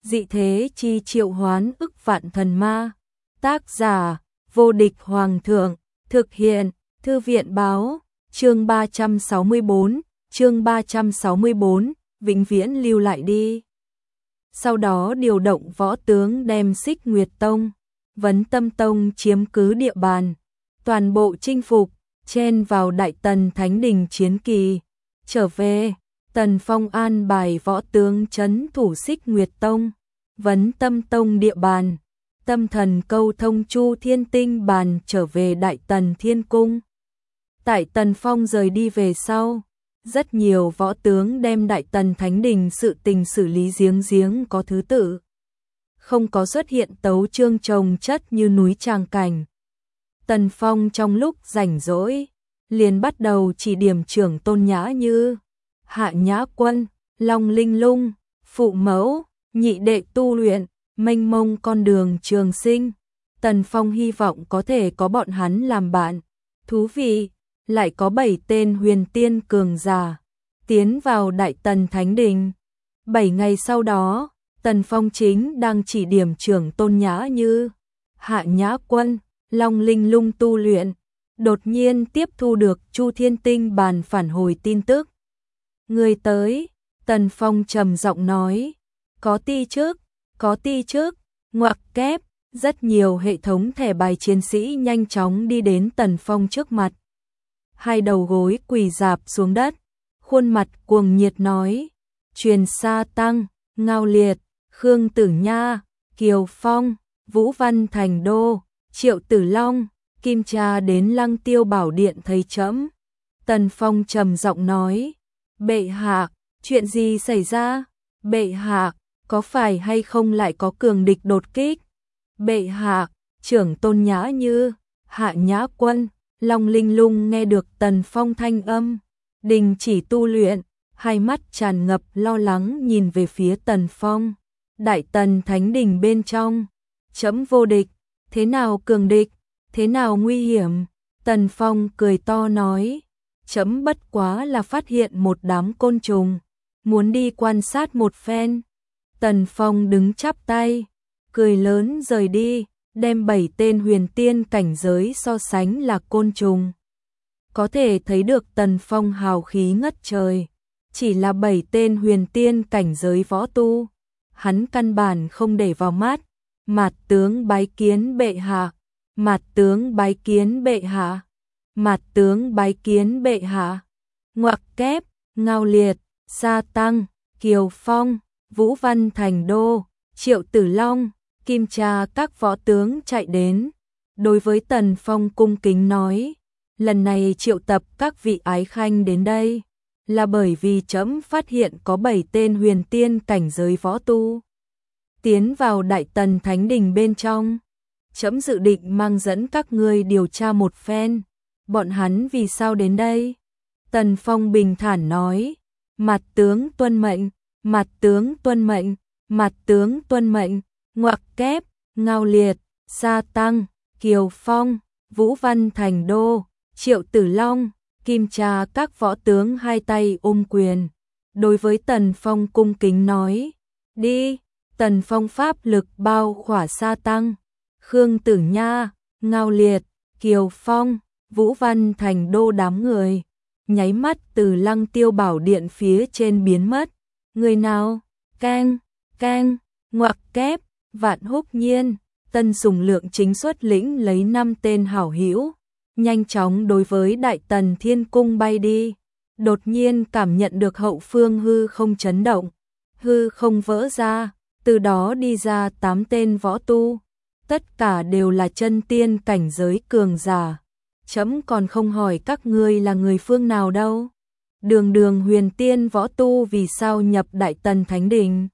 dị thế chi triệu hoán ức vạn thần ma. Tác giả, vô địch hoàng thượng, thực hiện, thư viện báo, chương 364, vĩnh viễn lưu lại đi. Sau đó điều động võ tướng đem Xích Nguyệt Tông, Vấn Tâm Tông chiếm cứ địa bàn, toàn bộ chinh phục, chen vào Đại Tần Thánh Đình chiến kỳ. Trở về, Tần Phong an bài võ tướng trấn thủ Xích Nguyệt Tông, Vấn Tâm Tông địa bàn, tâm thần câu thông Chu Thiên Tinh bàn trở về Đại Tần Thiên Cung. Tại Tần Phong rời đi về sau, rất nhiều võ tướng đem Đại Tần Thánh Đình sự tình xử lý riêng có thứ tự. Không có xuất hiện tấu chương chồng chất như núi tràng cảnh. Tần Phong trong lúc rảnh rỗi, liền bắt đầu chỉ điểm trưởng tôn nhã như Hạ Nhã Quân, Long Linh Lung, phụ mẫu, nhị đệ tu luyện, mênh mông con đường trường sinh. Tần Phong hy vọng có thể có bọn hắn làm bạn. Thú vị, lại có 7 tên huyền tiên cường giả tiến vào Đại Tần Thánh Đình. 7 ngày sau đó, Tần Phong chính đang chỉ điểm trưởng tôn nhã như Hạ Nhã Quân, Long Linh Lung tu luyện, đột nhiên tiếp thu được Chu Thiên Tinh bàn phản hồi tin tức. Người tới, Tần Phong trầm giọng nói, có ti trước, ngoặc kép, rất nhiều hệ thống thẻ bài chiến sĩ nhanh chóng đi đến Tần Phong trước mặt. Hai đầu gối quỳ rạp xuống đất, khuôn mặt cuồng nhiệt nói, Truyền Sa Tăng, Ngao Liệt, Khương Tử Nha, Kiều Phong, Vũ Văn Thành Đô, Triệu Tử Long, Kim Cha đến Lăng Tiêu Bảo Điện thấy trẫm. Tần Phong trầm giọng nói, bệ hạ, chuyện gì xảy ra? Bệ hạ, có phải hay không lại có cường địch đột kích? Bệ hạ, trưởng tôn nhã như Hạ Nhã Quân, Long Linh Lung nghe được Tần Phong thanh âm, đình chỉ tu luyện, hai mắt tràn ngập lo lắng nhìn về phía Tần Phong. Đại Tần Thánh Đình bên trong, trẫm vô địch, thế nào cường địch, thế nào nguy hiểm? Tần Phong cười to nói, trẫm bất quá là phát hiện một đám côn trùng, muốn đi quan sát một phen. Tần Phong đứng chắp tay, cười lớn rời đi, đem 7 tên huyền tiên cảnh giới so sánh là côn trùng. Có thể thấy được Tần Phong hào khí ngất trời, chỉ là 7 tên huyền tiên cảnh giới võ tu, hắn căn bản không để vào mắt. Mạt tướng bái kiến bệ hạ, mạt tướng bái kiến bệ hạ, mạt tướng bái kiến bệ hạ. Ngoặc kép, Ngao Liệt, Sa Tăng, Kiều Phong, Vũ Văn Thành Đô, Triệu Tử Long, Kim Cha các võ tướng chạy đến. Đối với Tần Phong cung kính nói, lần này triệu tập các vị ái khanh đến đây, là bởi vì trẫm phát hiện có 7 tên huyền tiên cảnh giới võ tu tiến vào Đại Tần Thánh Đình bên trong. Trẫm dự định mang dẫn các ngươi điều tra một phen, bọn hắn vì sao đến đây? Tần Phong bình thản nói, mặt tướng tuân mệnh, mặt tướng tuân mệnh, mặt tướng tuân mệnh. Ngoặc kép, Ngao Liệt, Sa Tăng, Kiều Phong, Vũ Văn Thành Đô, Triệu Tử Long, Kim Cha các võ tướng hai tay ôm quyền. Đối với Tần Phong cung kính nói, đi. Tần Phong pháp lực bao khỏa Sa Tăng, Khương Tử Nha, Ngao Liệt, Kiều Phong, Vũ Văn Thành Đô đám người, nháy mắt từ Lăng Tiêu Bảo Điện phía trên biến mất. Người nào? Cang, cang, ngoặc kép, Vạn Húc Nhiên, Tân Sùng Lượng chính xuất lĩnh lấy 5 tên hảo hữu, nhanh chóng đối với Đại Tần Thiên Cung bay đi. Đột nhiên cảm nhận được hậu phương hư không chấn động, hư không vỡ ra. Từ đó đi ra 8 tên võ tu, tất cả đều là chân tiên cảnh giới cường giả. Trẫm còn không hỏi các ngươi là người phương nào đâu. Đường huyền tiên võ tu vì sao nhập Đại Tần Thánh Đình?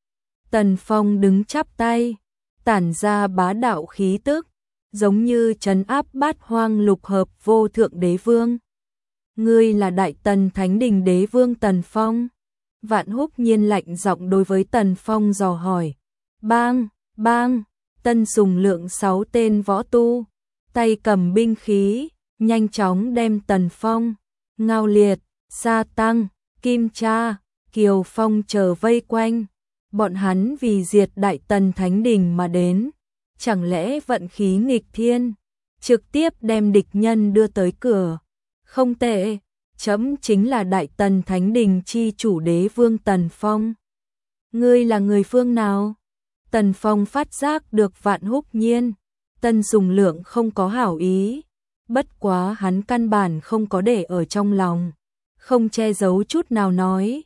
Tần Phong đứng chắp tay, tản ra bá đạo khí tức, giống như trấn áp bát hoang lục hợp vô thượng đế vương. Ngươi là Đại Tần Thánh Đình đế vương Tần Phong. Vạn Húc Nhiên lạnh giọng đối với Tần Phong dò hỏi. Bang, bang, Tân Sùng Lượng 6 tên võ tu, tay cầm binh khí, nhanh chóng đem Tần Phong, Ngao Liệt, Sa Tăng, Kim Cha, Kiều Phong chờ vây quanh. bọn hắn vì diệt Đại Tần Thánh Đình mà đến, chẳng lẽ vận khí nghịch thiên, trực tiếp đem địch nhân đưa tới cửa. Không tệ, trẫm chính là Đại Tần Thánh Đình chi chủ Đế Vương Tần Phong. Ngươi là người phương nào? Tần Phong phát giác được Vạn Húc Nhiên, Tân Sùng Lượng không có hảo ý, bất quá hắn căn bản không có để ở trong lòng, không che giấu chút nào nói,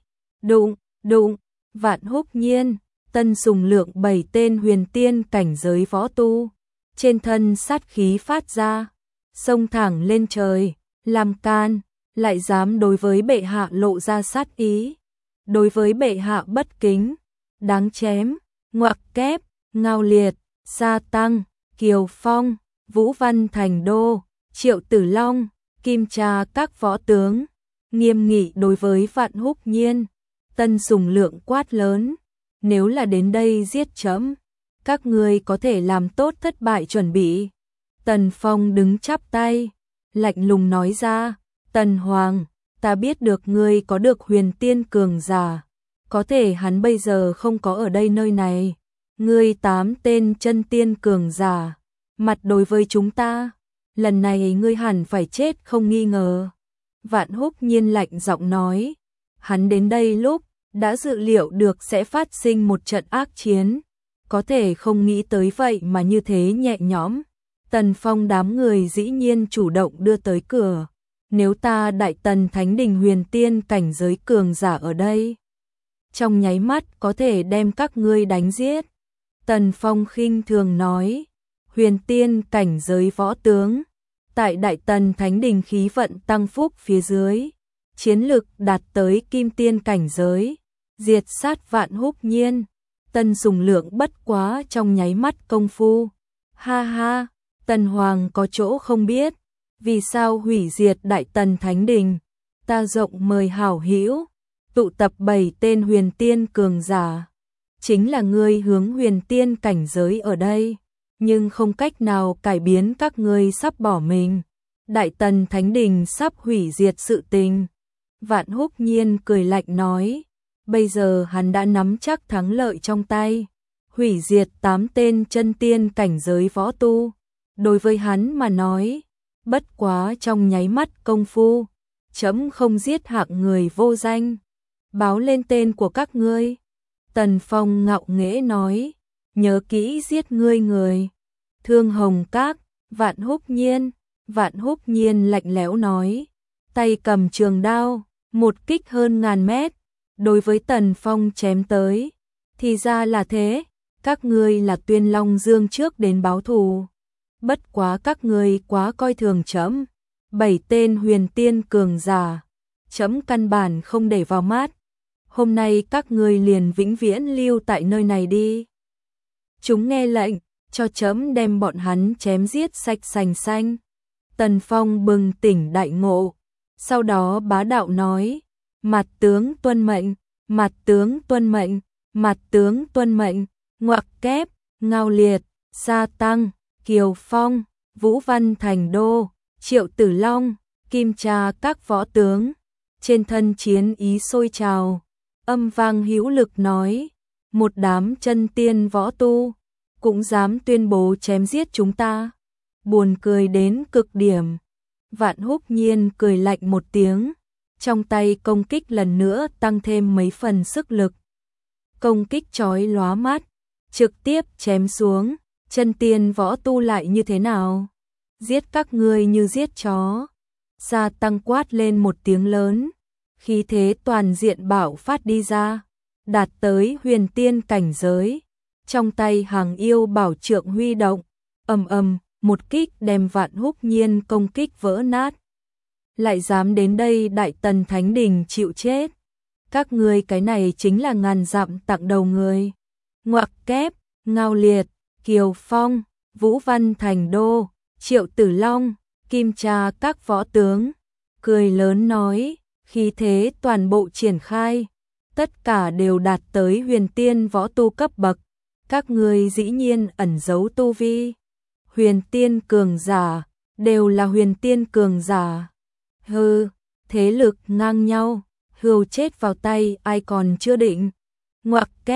đụng, Vạn Húc Nhiên, Tân Sùng Lượng 7 tên huyền tiên cảnh giới võ tu, trên thân sát khí phát ra, xông thẳng lên trời, làm can, lại dám đối với bệ hạ lộ ra sát ý, đối với bệ hạ bất kính, đáng chém, ngoặc kép, Ngao Liệt, Sa Tăng, Kiều Phong, Vũ Văn Thành Đô, Triệu Tử Long, Kim Trà các võ tướng, nghiêm nghị đối với Vạn Húc Nhiên. Tân Sùng Lượng quát lớn, nếu là đến đây giết trẫm, các ngươi có thể làm tốt thất bại chuẩn bị. Tần Phong đứng chắp tay, lạnh lùng nói ra, Tần Hoàng, ta biết được ngươi có được huyền tiên cường giả, có thể hắn bây giờ không có ở đây nơi này. Ngươi 8 tên chân tiên cường giả, mặt đối với chúng ta, lần này ngươi hẳn phải chết không nghi ngờ. Vạn Húc Nhiên lạnh giọng nói, hắn đến đây lúc đã dự liệu được sẽ phát sinh một trận ác chiến, có thể không nghĩ tới vậy mà như thế nhẹ nhõm. Tần Phong đám người dĩ nhiên chủ động đưa tới cửa, nếu ta Đại Tần Thánh Đình huyền tiên cảnh giới cường giả ở đây, trong nháy mắt có thể đem các ngươi đánh giết. Tần Phong khinh thường nói, huyền tiên cảnh giới võ tướng, tại Đại Tần Thánh Đình khí vận tăng phúc phía dưới, chiến lực đạt tới kim tiên cảnh giới, diệt sát Vạn Húc Nhiên. Tân Sùng Lượng bất quá trong nháy mắt công phu. Ha ha, Tần Hoàng có chỗ không biết, vì sao hủy diệt Đại Tần Thánh Đình, ta rộng mời hảo hữu, tụ tập 7 tên huyền tiên cường giả, chính là ngươi hướng huyền tiên cảnh giới ở đây, nhưng không cách nào cải biến các ngươi sắp bỏ mình. Đại Tần Thánh Đình sắp hủy diệt sự tình. Vạn Húc Nhiên cười lạnh nói, bây giờ hắn đã nắm chắc thắng lợi trong tay, hủy diệt 8 tên chân tiên cảnh giới võ tu. Đối với hắn mà nói, bất quá trong nháy mắt công phu, trẫm không giết hạng người vô danh, báo lên tên của các ngươi. Tần Phong ngạo nghễ nói, nhớ kỹ giết ngươi người. Thương Hồng Các, Vạn Húc Nhiên. Vạn Húc Nhiên lạnh lẽo nói, tay cầm trường đao, một kích hơn ngàn mét, đối với Tần Phong chém tới. Thì ra là thế, các ngươi là Tuyên Long Dương trước đến báo thù. Bất quá các ngươi quá coi thường trẫm, 7 tên huyền tiên cường giả, trẫm căn bản không để vào mắt. Hôm nay các ngươi liền vĩnh viễn lưu tại nơi này đi. Chúng nghe lệnh, cho trẫm đem bọn hắn chém giết sạch sành xanh. Tần Phong bừng tỉnh đại ngộ, sau đó bá đạo nói, mặt tướng tuân mệnh, mặt tướng tuân mệnh, mặt tướng tuân mệnh, ngoặc kép, Ngao Liệt, Sa Tăng, Kiều Phong, Vũ Văn Thành Đô, Triệu Tử Long, Kim Trà các võ tướng, trên thân chiến ý sôi trào, âm vang hữu lực nói, một đám chân tiên võ tu, cũng dám tuyên bố chém giết chúng ta, buồn cười đến cực điểm. Vạn Húc Nhiên cười lạnh một tiếng, trong tay công kích lần nữa tăng thêm mấy phần sức lực. Công kích chói lóa mắt, trực tiếp chém xuống, chân tiên võ tu lại như thế nào? Giết các ngươi như giết chó. Sa Tăng quát lên một tiếng lớn, khí thế toàn diện bạo phát đi ra, đạt tới huyền tiên cảnh giới. Trong tay Hàng Yêu bảo trượng huy động, ầm ầm, một kích đem Vạn Húc Nhiên công kích vỡ nát. Lại dám đến đây Đại Tần Thánh Đình chịu chết. Các ngươi cái này chính là ngàn dặm tặng đầu người. Ngoặc kép, Ngao Liệt, Kiều Phong, Vũ Văn Thành Đô, Triệu Tử Long, Kim Trà các võ tướng, cười lớn nói, khí thế toàn bộ triển khai, tất cả đều đạt tới huyền tiên võ tu cấp bậc. Các ngươi dĩ nhiên ẩn giấu tu vi. Huyền tiên cường giả, đều là huyền tiên cường giả. Hừ, thế lực ngang nhau, hưu chết vào tay ai còn chưa định. Ngoặc kép,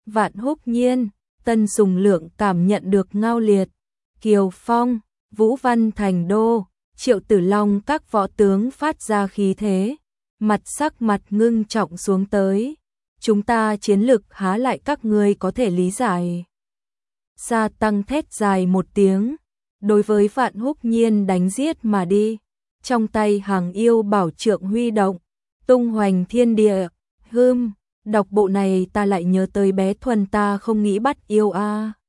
Vạn Húc Nhiên, Tân Sùng Lượng cảm nhận được ngao liệt, Kiều Phong, Vũ Văn Thành Đô, Triệu Tử Long các võ tướng phát ra khí thế, sắc mặt ngưng trọng xuống tới. Chúng ta chiến lực há lại các ngươi có thể lý giải. Gia Tăng thét dài một tiếng, đối với Vạn Húc Nhiên đánh giết mà đi. Trong tay Hàng Yêu bảo trượng huy động, tung hoành thiên địa. Đọc bộ này ta lại nhớ tới bé Thuần ta không nghĩ bắt yêu a.